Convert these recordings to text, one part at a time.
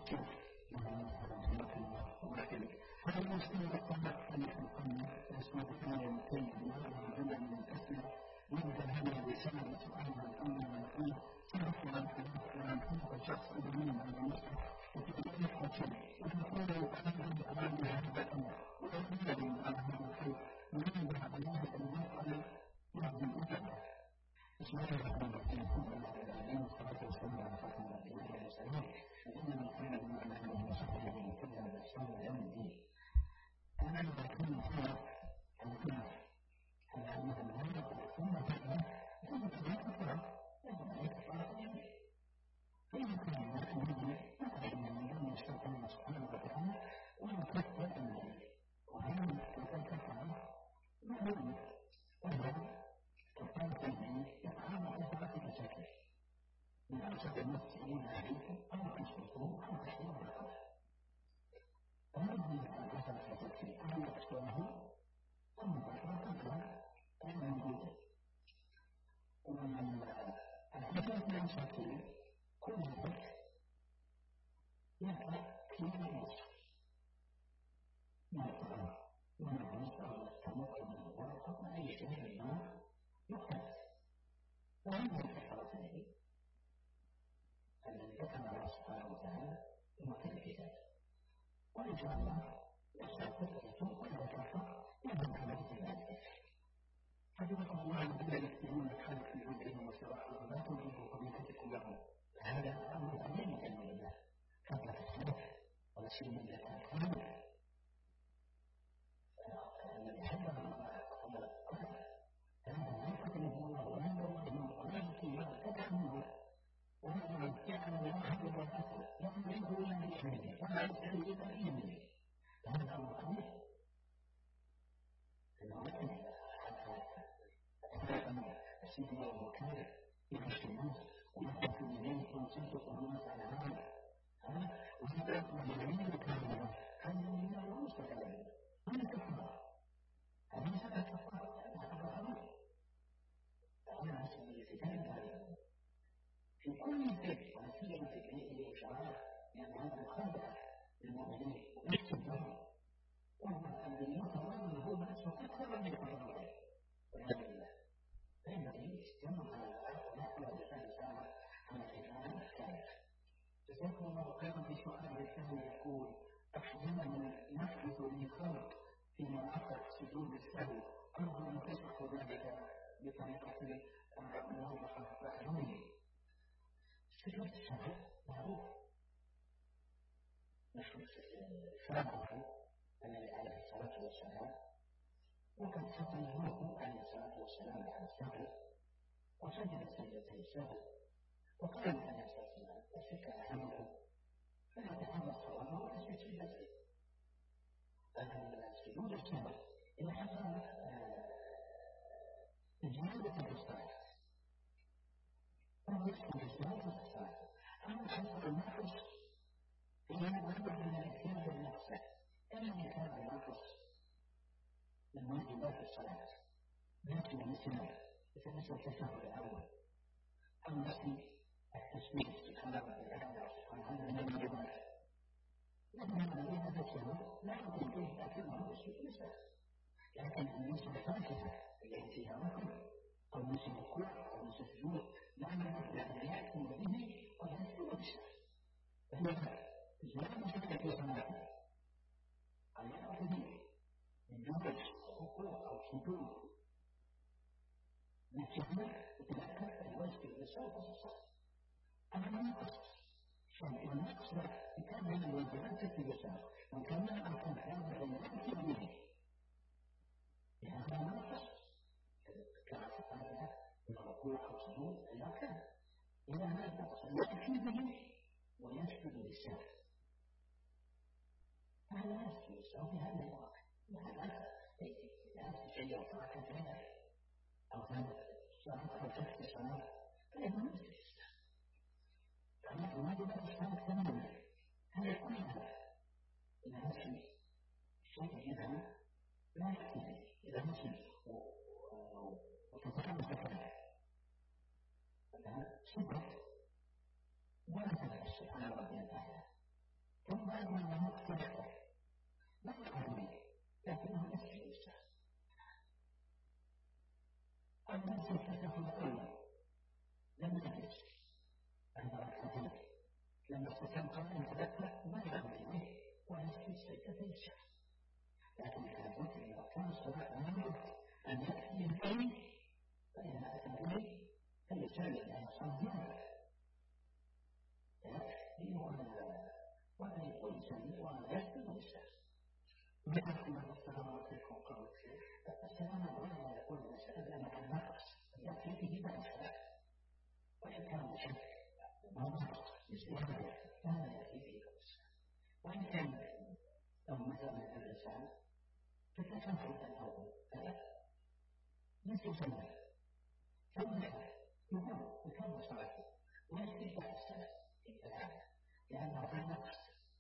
الشرك ولكن هذا المسلم يتطلب أن يكون يسمى بثانية مكين ويجب من الأسئلة يبدأ هذه الرسالة بسؤال الأمر والأمر تعرف عن كل شخص أمين على نفسه وتتكلم عن شيء وتقول أنا أمام هذا الأمر وأمين على هذا الشيء وينبه عليه أن يفعل يهدي الأمر. بسم الله الرحمن الرحيم. الحمد لله رب العالمين والصلاة والسلام على خاتم الأنبياء والمرسلين نبينا محمد وعلى آله وصحبه ومن تبعهم بإحسان إلى يوم الدين. أنا أتكلم فيها عن كل جزاكم الله خيرا. في سؤال الثاني يقول أحيانا نحدث لي خلط في مناطق سجود السهو أرجو أن تشرحوا ذلك بطريقة موضحة وعلمية. سجود السهو معروف نحن سلامه النبي عليه الصلاة والسلام وقد سألناه عليه الصلاة والسلام على السهو وسجد سجدتي السهو وقال عليه الصلاة والسلام أشك أحدكم فلا تحمل الصلاة ولا تسجد نفسه. السجود السهو إن حصل زيادة في الصلاة أو يسجد السهو في الصلاة أو حصل النقص في هذا من الإتيان نفسه كما كان النقص من واجبات الصلاة لكن مثل التشهد الأول أو مثل التسبيح سبحان الله وبحمده سبحان الله الذي يبارك لكن هذا التشهد لا يمكن به تأثيره بالسجود لكن بالنسبة للفاتحة التي فيها ركن أو بالنسبة للركوع أو بالنسبة للسجود لا يأتي به ويسجد بالسهو فهي زيادة في صلاته أو يأتي به من جملة ركوع أو سجود نتشهد وتذكر الوجه بالسهو في الصلاة. أما نقص شيء النقص كان من الواجبات في بالسهو وكان أن هذا يأتي به لهذا النقص كما تقال من ركوع أو سجود أيا كان إذا هذا النقص يأتي به ويسجد بالسهو فهذا يسجد بالسهو في هذا الوقت وهذا لا تشيع صلاة كذا أو هذا صلاة أو تحت صلاة فإنه يسجد بالسهو فهذا واجب الصلاة تماما هذا كلها إذا نسي شيء إذا لا يأتي إذا نسي وتتحدث كذا فهذا صدق ولا تنسى سبحان ربي الأعلى يسلم ويسجد ويسلم. مثل ما السلام عليكم قبل السلام عليكم يقول الإنسان عن نقص يأتي به بعد الصلاة وإن كان بشك ما نقص يستهدف لا يأتي به نقص. وإن كان لو مثلا الإنسان فتتنفذ الأول نسي سنة ثم يقوم يكمل صلاته ويسجد بعد الصلاة لأنه كان نقص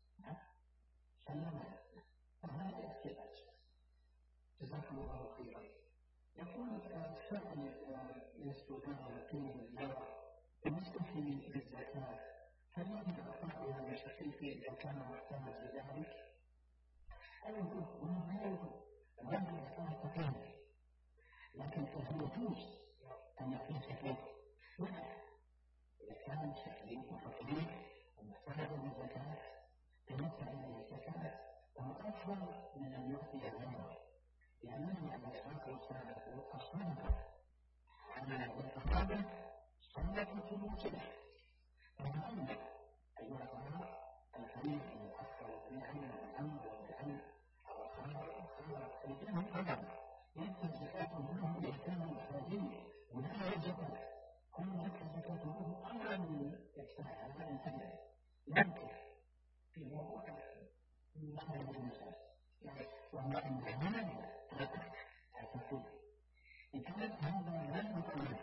سلم وهذا يأتي بعد الصلاة. جزاكم الله خيرا. يقول السائل يسأل يقين الجار بالنسبة للزكاة هل يجب أعطائها لشقيقي إذا كان محتاج لذلك؟ أنا أقول هنا لا يجب الرجل الزكاة تقيم لكن هل يجوز أن يكون شقيق؟ لا، إذا كان شقيق وفقير ومحتاج للزكاة تمتع إليه الزكاة وهو أفضل من أن يعطي غيره، لأنه عليه الصلاة والسلام أصلا على الإقامة صلة في الوجود. فمهم أيها الأخوة الحديث عن الأخ والعم والعم والعم أو الخالق الجنة أيضا يأخذ زكاة منهم بإحكام المحتاجين ولا يزكى كل ذكر زكاة منهم أمرا يجتمع على الإنسان يمكن في موضوع ما يجوز المسائل وهو أن هذا التفكير إن كانت هذا لن يكون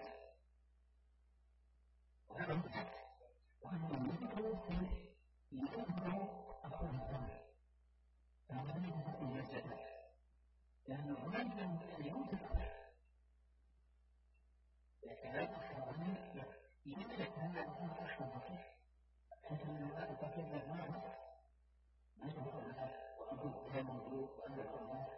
وهذا مضحك وأن يذكر فيه يذكر أخوه الزمن فهذا لن يكون الزكاة لأن الرجل ينفق لكن لا تخبرني يملك هذا الأخ الفقير حيث أنه لا يتكلم معه ما يقول لها وأبوك غير موجود وأنا الله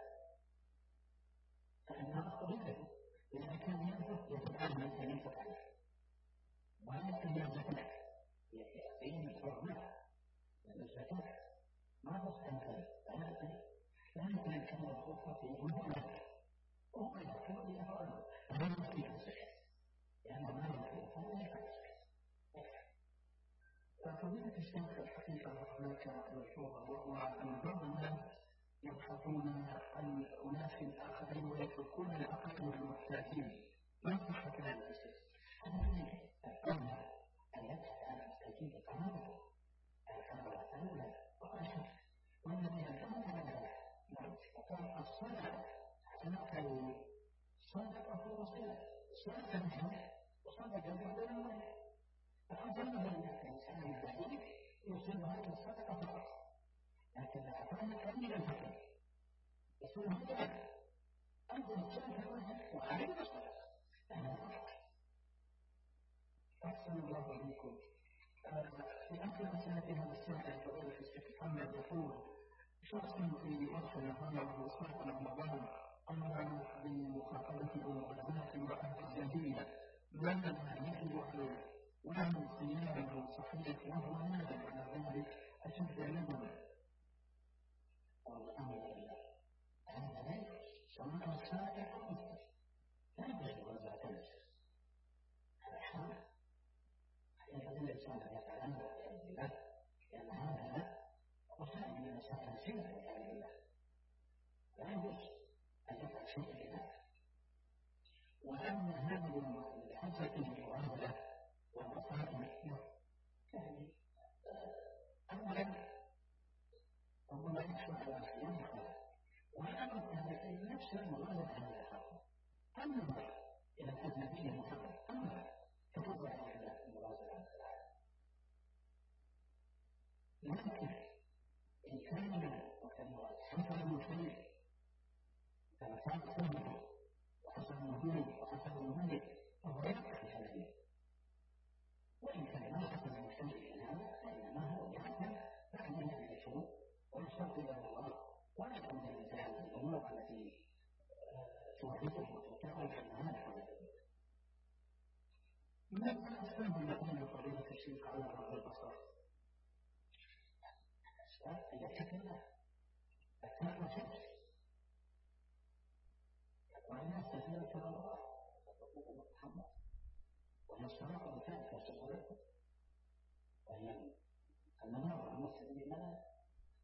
فإنها أخبرته إذا كان ينفق يتعلم أن ينفق عليه ولكن الزكاة يعطيني الحرمة لأن الزكاة ما تستنفذ لكن كان الخطة في المهمة وهو يحكم لأفعاله فلا يستطيع الزكاة لأنه ما يمكن فلا يفعل الزكاة. ففضيلة الشيخ الحقيقة هناك ملحوظة وهو أن بعض الناس يبحثون عن أناس آخرين ويتركون الأقل المحتاجين. ما صحة هذا الشيء؟ أنا الأولى أن يبحث عن المحتاجين بقرابة القرابة الأولى وأشهر والذي أدعون على وقال الصلاة حسنة صدقة وصلة صلاة الجنة وصدقة بالله فأظن أن الإنسان البعيد يصيب هذه الصدقة فقط لكن أعطانا كامل الفقر يصير هذا أنظر الصلاة الوجه وعلينا الصلاة أنا أفضل أحسن الله عليكم. في آخر مسألة هذا السنة الفضيلة الشيخ محمد يقول شخص في وقت النهار وصلت رمضان أمر بمخاطبة المغازلة امرأة أجنبية ما الذي يجب عليه وله صيام صحيح وهو نادم على ذلك أشد ندما. والأمر لله هذا ليس سواء صادق أو مفتر لا يجب وزع تنسى هذا حرام حقيقة الإنسان يفعل أمر والعياذ بالله لأن هذا وصائب من المسائل سنة والعياذ بالله لا يجوز أن يفعل شيء لهذا. وأما هذه الحجة المعاملة والمصائب يعني أولا ربما يحصل على صيام الخلاف وأما هذا نفس المغالب على الأخر أما إلى الأجنبية محرم أما تفضل على المغازلة عن الخلاف لكن إن كان وكان حصل المشرك فكان سنه وحصل النهوض وحصل المهلك فهو يفتح الحلالية وإن كان ما حصل المشرك هذا فإنما هو يعمل بعد أن يشرب ويشرب إلى الله ولا يكون الإنسان الأمور التي تورثه وتعود عنها ولا تدرك. من الأسباب التي يقررها الشيخ على غض البصر الأسباب أن يتكلم أثناء الشمس والناس تزال كما الله وتقول محمد وهي الصلاة الثالثة في الصلاة وهي المنار المسلم لماذا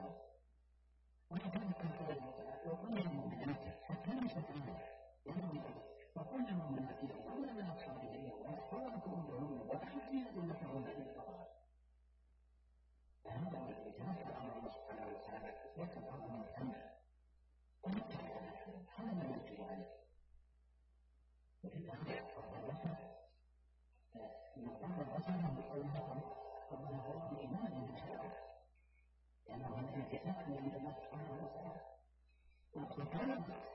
الصلاة ولكن كذلك وكل المؤمنات حتى ليست عنها وكل المؤمنات يقولون من أصحابهن ويحفظن فروجهن ويحفظن أدلتهن إلى الصلاة فهذا الذي تنفع عن الله سبحانه وتعالى يتبع من الأمر ويتبع هذا ما يجب عليه وفي الأمر فالرسل يقول الرسل بقولهم ربنا هو بإيمان بالشرع لأنه هذا الاتفاق من الله سبحانه وتعالى والقرآن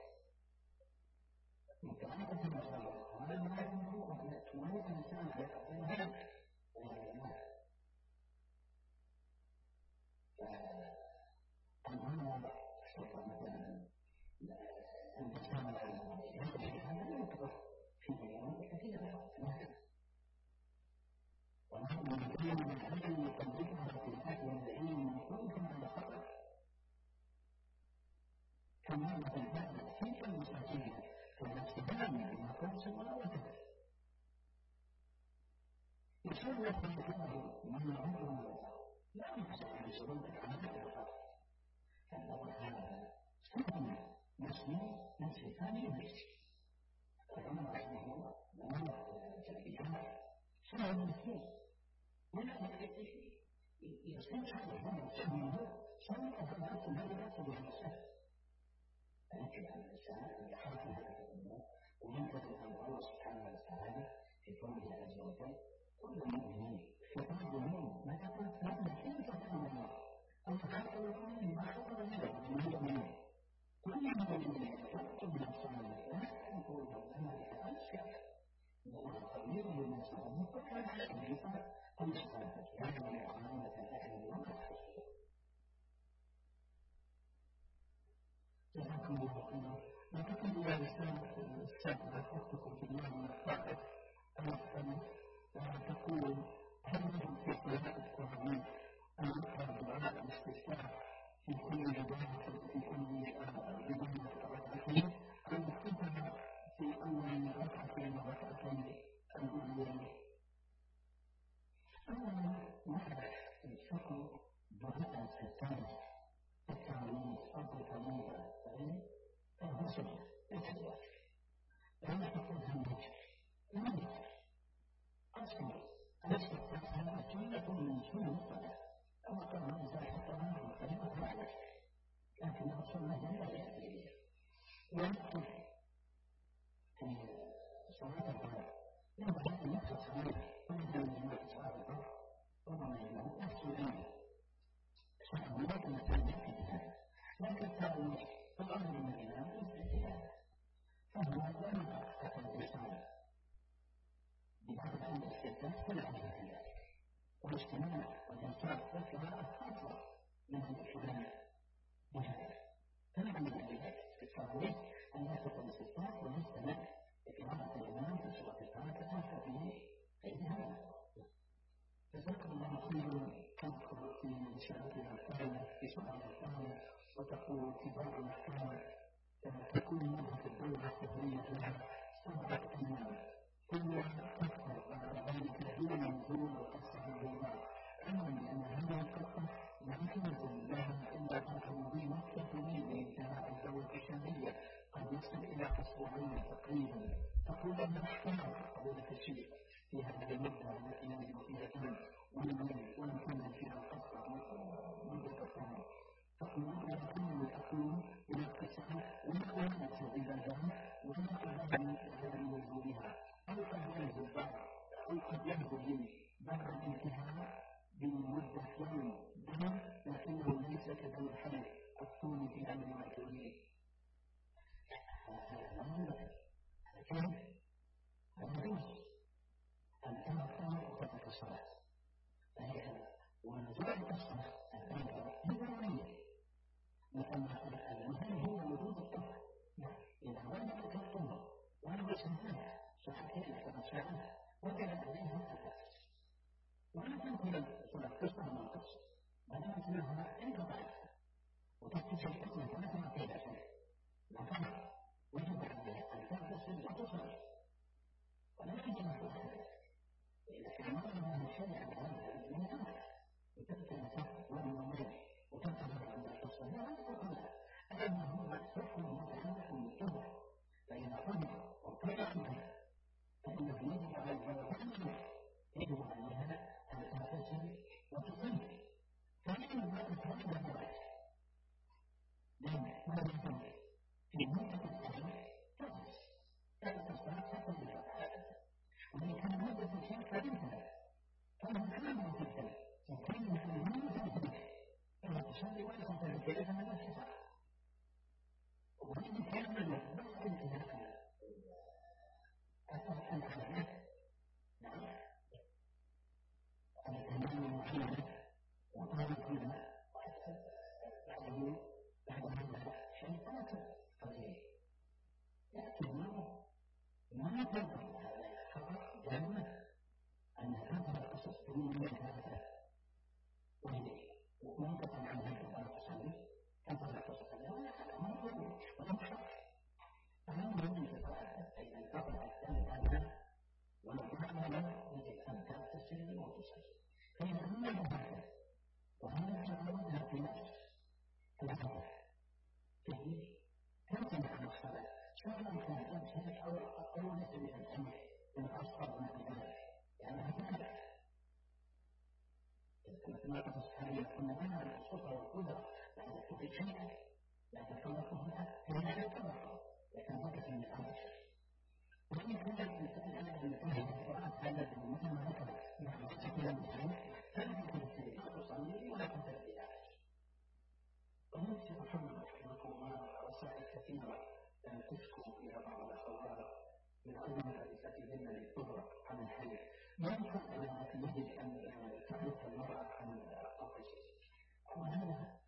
متعلقة بالشرع وهذا ما يمر أن تولد الإنسان على قدر هذا فالأمر شرطة مثلا أن تستعمل على هذا لا يكبر في اليوم كثيرا ونحن نتكلم من أجل يقدمها في الآية والعلم من كل ما ذكر كما مثل تلك المساجد والاستدامة بما قلت وراءته يصلي خلفه من عمره لا يحسن بشروط العمل فالله هذا سنة مسلم من صفات النفس فالعمر رحمه الله ومن جميعا سنة المسلم ولكن يصير هذا الشمال سنة فالناس لا يأخذ الإنسان فيجب على الإنسان أن يخاف هذه الأمور وينتظر أن الله سبحانه وتعالى في قوله عز وجل كل المؤمنين في بعض اليوم ما تقول لهم كيف تكون الله أو تخاف المؤمنين ما خطر لهم من المؤمنين كل المؤمنين يكتب نفسهم لا يقول لهم أشياء الله خبير بما يصنعون وكان حديثا أو صفاته هذا معاملة الأهل وقت جزاكم الله خيرا لكن إلى رسالة السابقة أختكم في الله من الطائف أن تقول هل يجب في قراءة القرآن أن يقرأ دعاء الاستفتاح في كل بداية في كل بداية الركعتين أو يكتبها في أول ركعتين وركعتين الأوليين؟ أولا نعرف الفقه دعاء الاستفتاح التعليم أو التعليم فهو سنة ليس بواجب لا تقولها الوجه لا يجب أصلا الاستفتاح هذا سنة من سنن الصلاة أما كان الإنسان حطها فلما عليه لكن السنة لا يأتي بها ويكتب في صلاة الظهر ينبغي أن يقصد عليه ويبدأ من جميع صلاة الظهر ربما يكون نفس الأمر ولكن التعليم في هذا لكن التعليم في الأمر من الإمام ليس في هذا فهو لا يتحقق الإنسان بهذا أن الاستفتاح كل عليه في ذلك والاجتماع والإنصاف والقراءة أفضل من الاجتماع بهذا فنعم بذلك في التعليم أن يأخذ الاستفتاح ويجتمع بقراءة الإمام في سورة الفاتحة فإن هذا جزاكم الله خيرا. تذكر في شهادة الأحكام في سؤال الأحكام وتقول في بعض الأحكام تكون مدة الدولة التدرية لها 7 أيام كلها تذكر على ذلك دون نزول وقصة البيضاء علما بأن هذه القصة لا تنزل لها إلا بعد مضي وقت طويل لانتهاء الدورة الشهرية قد يصل إلى أسبوعين تقريبا. تقول أن احتمال فضيلة الشيخ في هذه المدة التي يجب فيها الدم ولم تنزل فيها القصة مدة الثانية تقول لا أكون إلى التسعة ولا إذا دام ولا أبدا نزولها أو قد ينزل بعد الانتهاء بمدة يوم دم لكنه ليس كدم الحدث الطول في أمر المعتولين. هذا يجوز الآن وقت الصلاة ونزول الصلاة الآن ضرورية لأن المهم هو وجود الطهر. إذا وجدت الطهر ولم يسمعها صحتين كما سمعها وجد عليها الأساس ولا تنقل صلاة تصبح من القصة ما دامت منها انقطعت وتكتشف القصة فلا تنقل شيء لكن وجب عليها أن تغتسل وتصلي يستطيع أنه مكتوب متعلق بالقدرة فإن قدر وطلع بها فإنه يجب على الجواب يجب عليها أن تنفصل وتصيب فإن ما تتعلم بذلك لأن ما يكون في مدة التعليم تستطيع تكون بالفعل وإن كان مدة الشيء فإنها فإنه كامل جدا وكان يحلمون ذلك إذا تصلي ولا تنتهي كيف من الحساب وإن كان من بس الإنسان أصبح الحياة نعم الإيمان المحيط وطالب فيها بعد هذا شيطان قليل لكنه ما تنقل هذا الخبر جمع أن هذه القصص من هذا ومنقطع عن هذا الأمر تصلي هذه القصص الأولى ما يقول ونمشق فهم يجب أن تقرأ الثاني هذا ونقرأ له يجب أن تغتسل وتصلي فإن أمنا هذا وهذا تعودها في نفس الهدف فيه تمتنع عن الصلاة سواء كان أمسك أو ليس من الأمر من أصغر من ذلك لأنها تنفع كما قد سبحانه أن منها الخطة والقدرة بعد كل شيء لا تتوقفها فهي لا تتوقف لكن ذلك من الأمر وإن كنت تتعلم بالفهم القرآن هذا مثل ما ذكر نحن نستطيع المسلمين فلم تستطيع تصلي ولا تنتهي بذلك ومن محمد رحمه الله وسائل كثيرة تشكو إلى بعض الأخوات من عدم معرفتهن للقدرة عن الحياة يمكن أن يجب أن تعرف المرأة عن الطقس وهذا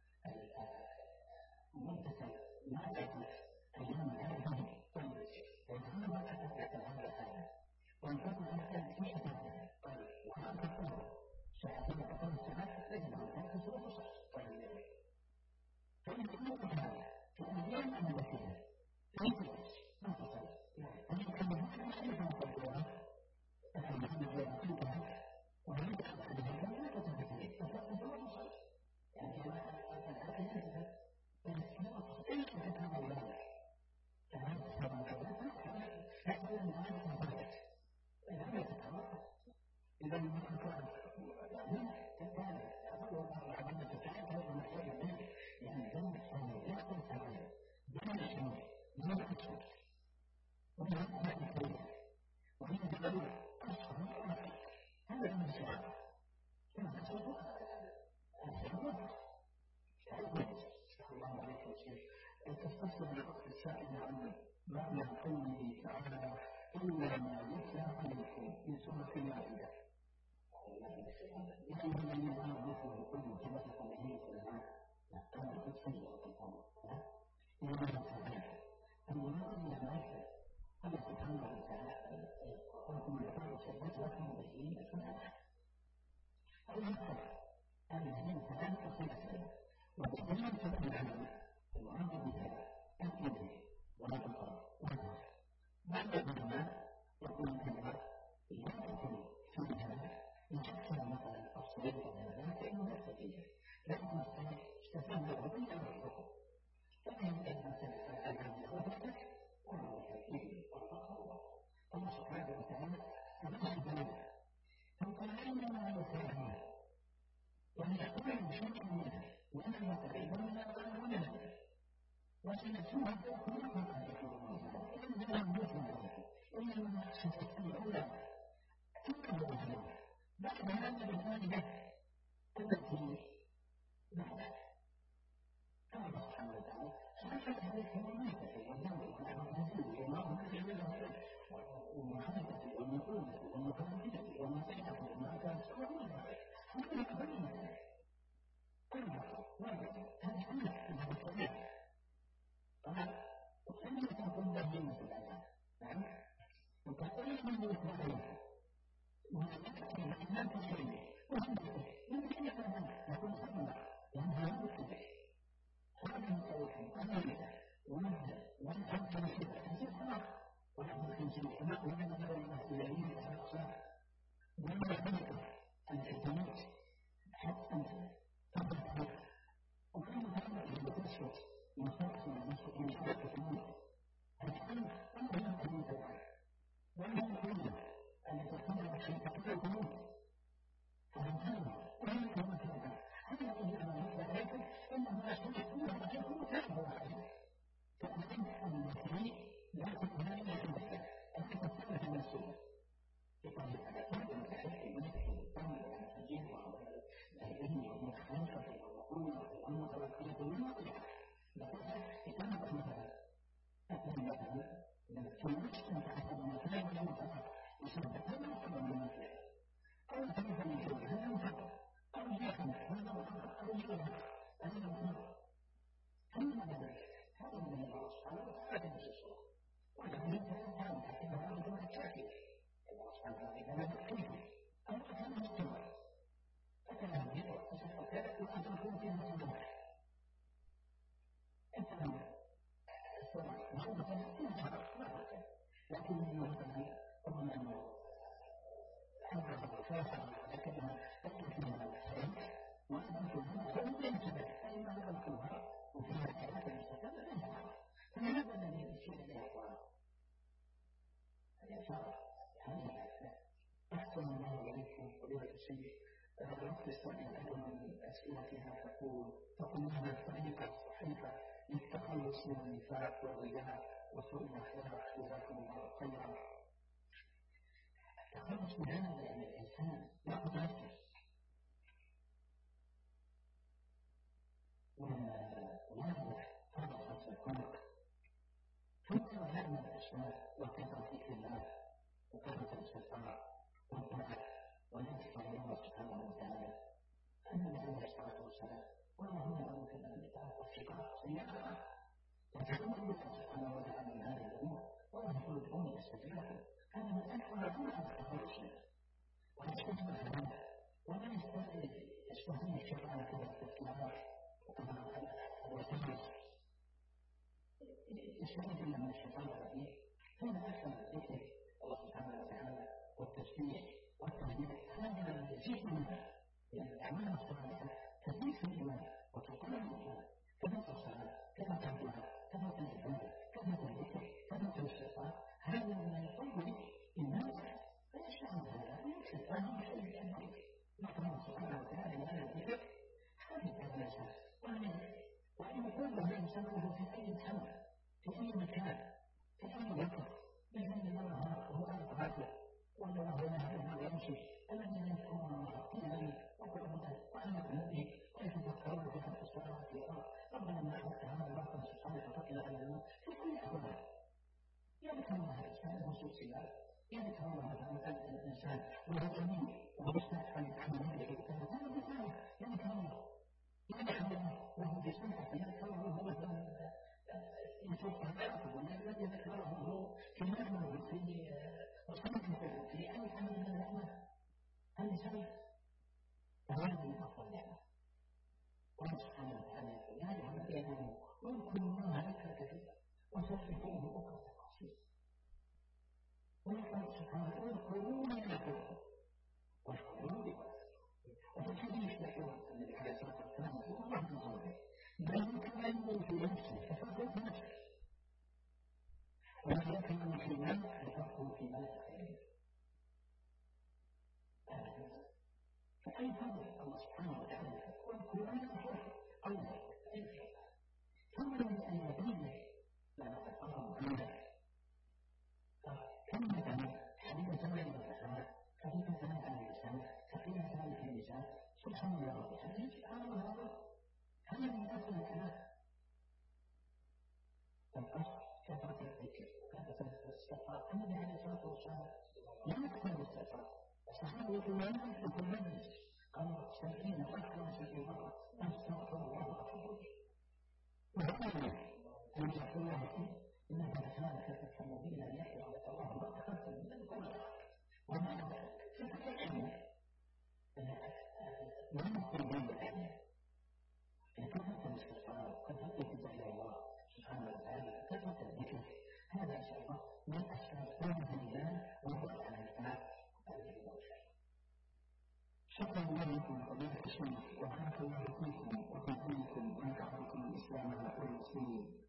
مدة ما تكون أيام هذه طيب وهذا ما تتبع هذا الحياة وأن تكون هذا تشتغل طيب وهذا تقول ساعتين تقول ساعات لازم أن تنفس وتصح طيب فإن كنت هذا في الأيام التي ليست ما تصل وإن كان هذا مختلفا قدرها فإن هذا يمكنها وهذا أحدها لا تتبع فتصل وتصل يعني الأكل ينتهي فالإسلام تستطيع أن تتبع ذلك كما تتبع ذلك لكن ما تتبع ذلك تتبع إذا ما تتبع تتبع أقول الله عز وجل هذا محتاج منه يعني ذنب الشيء لا تتبع ذنب الشيء لا تتبع ومن هذا الكلام ومن ذلك أصحاب هذا المسلم كما تقول الله عليه وسلم أن تستصل لوقت السائل عن معنى قوله تعالى إلا ما يتلى عليكم من سورة المائدة لأن الذين آمنوا مثل كل متبقى به العلماء كما تفسير القرآن إلا تعالى المراد من المعرفة الله سبحانه وتعالى وكم القرآن سبت لكم بهين الآية المعرفة الذين تعالى صلة وبالدليل تبقى العلماء المراد بها الإذن والإقرار والنهي بعد العلماء يقول العلماء لا تكون فيها يشكل مثلا الصليب والنهي فإنه يستطيع لكن استفاد الربيع والحكم فإن مثلا العلم وحدك وهو الحكيم والبقر الله سبحانه وتعالى يمسك لنا فالقرآن ما يفعله ويحتمل بشيء منها وأنا يتبين لنا وسنسوها كلهم إلا لم يفعل ذلك إلا لما ستكون له تكمل ذلك بعد هذا الآية التي بعدها قال سبحانه وتعالى صحت عليك الملائكة والنور والعزيز والله ومحبة والمقولة والمقابلة والمسيحة والمعكاس والمعكاس هذا يتبين ذلك كلها واحدة هذه كلها إذا بالطبيعة طبعا وكلمة تكون بهيمة العذاب نعم وكذلك من يتبعها ويتبعها الإمام في شيء وهذا يمكن يكون صدمة لأنها يمكن هذا الصوت أمريكا ومهدى وانتهت تنسيبها تنسيب خلاص ونحن تنسيب الحماء ومن ذلك المسؤولين الأقصى وما يمكن أن تتميز حتى أنت تبدأ بها وكل هذا يتمشى الله يكون تعبوا عليه فأنت المسيح لا تكون عندك أن تكون في المسؤول يقول على كل المسيح يمثل الطمع والتجيب والعلم والمخالفة والقوة والأمر والقيادة لقد يتنبأ مثلا أتمنى مثلا في المجتمع على المكان والمنطقة يسمى هذا الطبع من المسيح أو تنفع من شيء هذا المنطقة أو يخنع هذا المنطقة أو يغنع هذا المنطقة ثم ذلك هذا من الله سبحانه وتعالى نفسه ولكن يتعلم حتى هذا هو الكافر الله سبحانه وتعالى كيف أما كان مستمر فكان يدعو فسوف وأن تكون في المسلمين أنت محبة انتهى لكن مثلا ربما أنه هذا الفاصل لكنها تكون فيها الخير وأن تكون فإن ينتبه فإن هذا الكبر وفيها ثلاثة مستقبل انتهى فهذا الذي يشير إليه القرآن الإشارة هذه أحسن الله إليكم فضيلة الشيخ ربط السؤال أيضا من أسئلتها تقول هذا الطريقة الصحيحة للتخلص من النفاق والرياء وسوء الأخلاق جزاكم الله خيرا. التخلص من هذا يعني الإنسان يأخذ نفسه ويأخذ هذا الخمس الخلق ثم يعمل الأشياء وكثرة ذكر الله وكثرة الاستغفار والطاعة والانتقام من الله سبحانه وتعالى النبي عليه الصلاة والسلام والله يعلم كما يتعرف الشقاق سيئة وتعلم الله سبحانه وتعالى من هذه الأمور والله يقول الأمة يستجيب لكم هذا من أكبر أمور التخلص منه ويستجيب هذا ولا يستهين الشيطان كذا الاختلاف وكذا والتخلص يستفيد من الشيطان الرجيم هذا أكثر ذكر الله سبحانه وتعالى والتسبيح والتهليل هذا الذي يزيد منها يعني الأعمال الصالحة تزيد في الإيمان وتقوي الإيمان كما الصلاة كما الدعاء كما العبادة كما الذكر كما الاستغفار هذا ما يقوي إيمانك فيشعر هذا الشيطان بشيء أمرك نحن سبحانه وتعالى من الذكر هذه الأساس وأن يكون له الإنسان في أي محل في أي مكان في أي وقت بجانب الله هو أرض وأن الله هو يمشي الذين يذكرون الله قياما وقعودا وعلى جنوبهم ويتفكرون في خلق السماوات والأرض ربنا ما خلقت هذا الباطل سبحانك فقنا عذاب النار في كل أحوال يذكر الله الإنسان وسوسيات يذكر الله الإنسان وهو جميل وبالسمع عن العمل يذكر الله يذكر الله وهو بسمع يذكر الله مثلا يشوف هذا والذي ذكره في نعمه في وصنعه في أي عمل من الأعمال هذا سبب هذا من أفضل نعمة الله سبحانه وتعالى يقول يا أيها الذين آمنوا اذكروا الله ذكرا كثيرا وسبحوه بكرة وأصيلا ويقول سبحانه اذكروني أذكركم واشكروا لي وفي الحديث يقول النبي عليه الصلاة والسلام يقول الله عز وجل من كان في نفسه ففرق نفسه ومن كان في المال ففرق في مال غيره فأي فضل الله سبحانه وتعالى والقرآن الفرق الله أي فرق ثم أن يبين لما تقرب عنه كم مثلا حديث زمان الفتاة حديث زمان عن اللسان حديث زمان في اللسان سبحان الله حديث سبحان الله هذا من أصل الكلام الأصل كثرة الذكر وكثرة الاستغفار النبي عليه الصلاة والسلام لا يكثر الاستغفار الصحابة يقولون لا يكثر المجلس قالوا 70 أكثر من 70 مرة أستغفر الله وأتوب إليه وهذا أن يقول الله إنها كانت تتكلم بنا أن يحيى الله ما تقدم من القول وما فتتكلم لا نقول بين الأحياء كثرة الاستغفار وكثرة الذكر الله سبحانه وتعالى كثرة الذكر هذا إن شاء الله من أسباب طاعة الله وهو على الفلاح شكرا لكم فضيلة الشيخ وبارك الله فيكم وفي دينكم ونفع بكم الإسلام والمسلمين